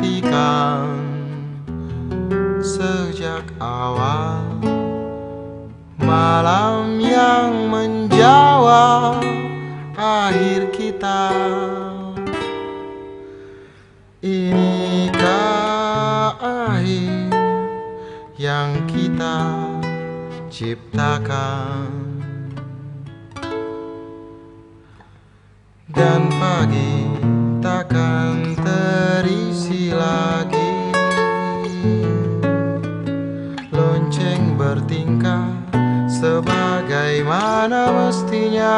buktikan sejak awal. Malam yang menjawab akhir kita. Inikah akhir yang kita ciptakan? Dan pagi takkan terisi lagi. Lonceng bertingkah sebagaimana mestinya,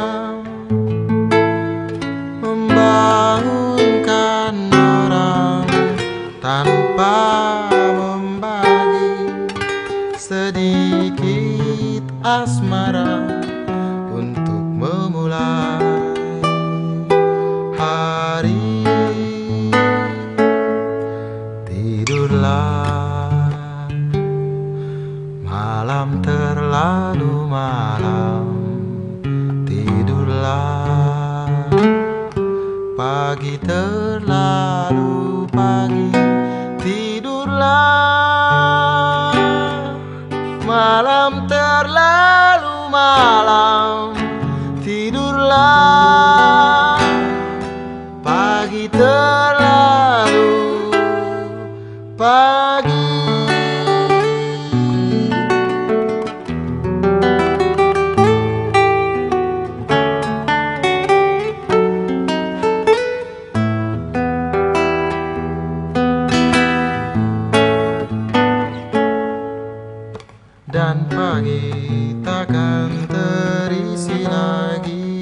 membangunkan orang tanpa membagi sedikit asmara untuk memulai hari. Tidurlah, malam terlalu malam. Tidurlah, pagi terlalu pagi. Tidurlah, malam terlalu malam. Tidurlah, pagi terlalu pagi. Dan pagi takkan terisi lagi.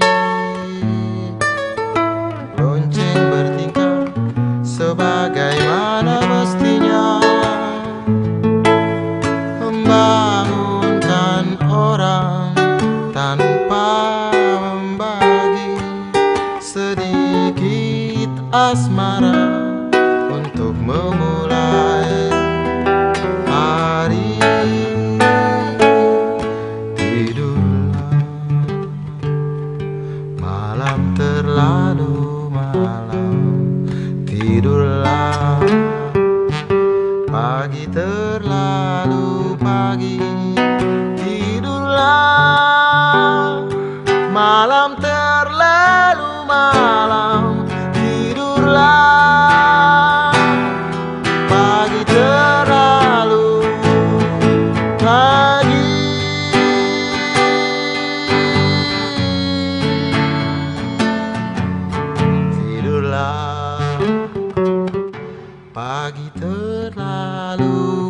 Lonceng bertingkah sebagaimana mestinya, membangunkan orang tanpa membagi sedikit asmara untuk memulai hari. Malam terlalu malam. Tidurlah, pagi terlalu pagi. Tidurlah, malam terlalu malam. Tidurlah, pagi terlalu pagi. Pagi terlalu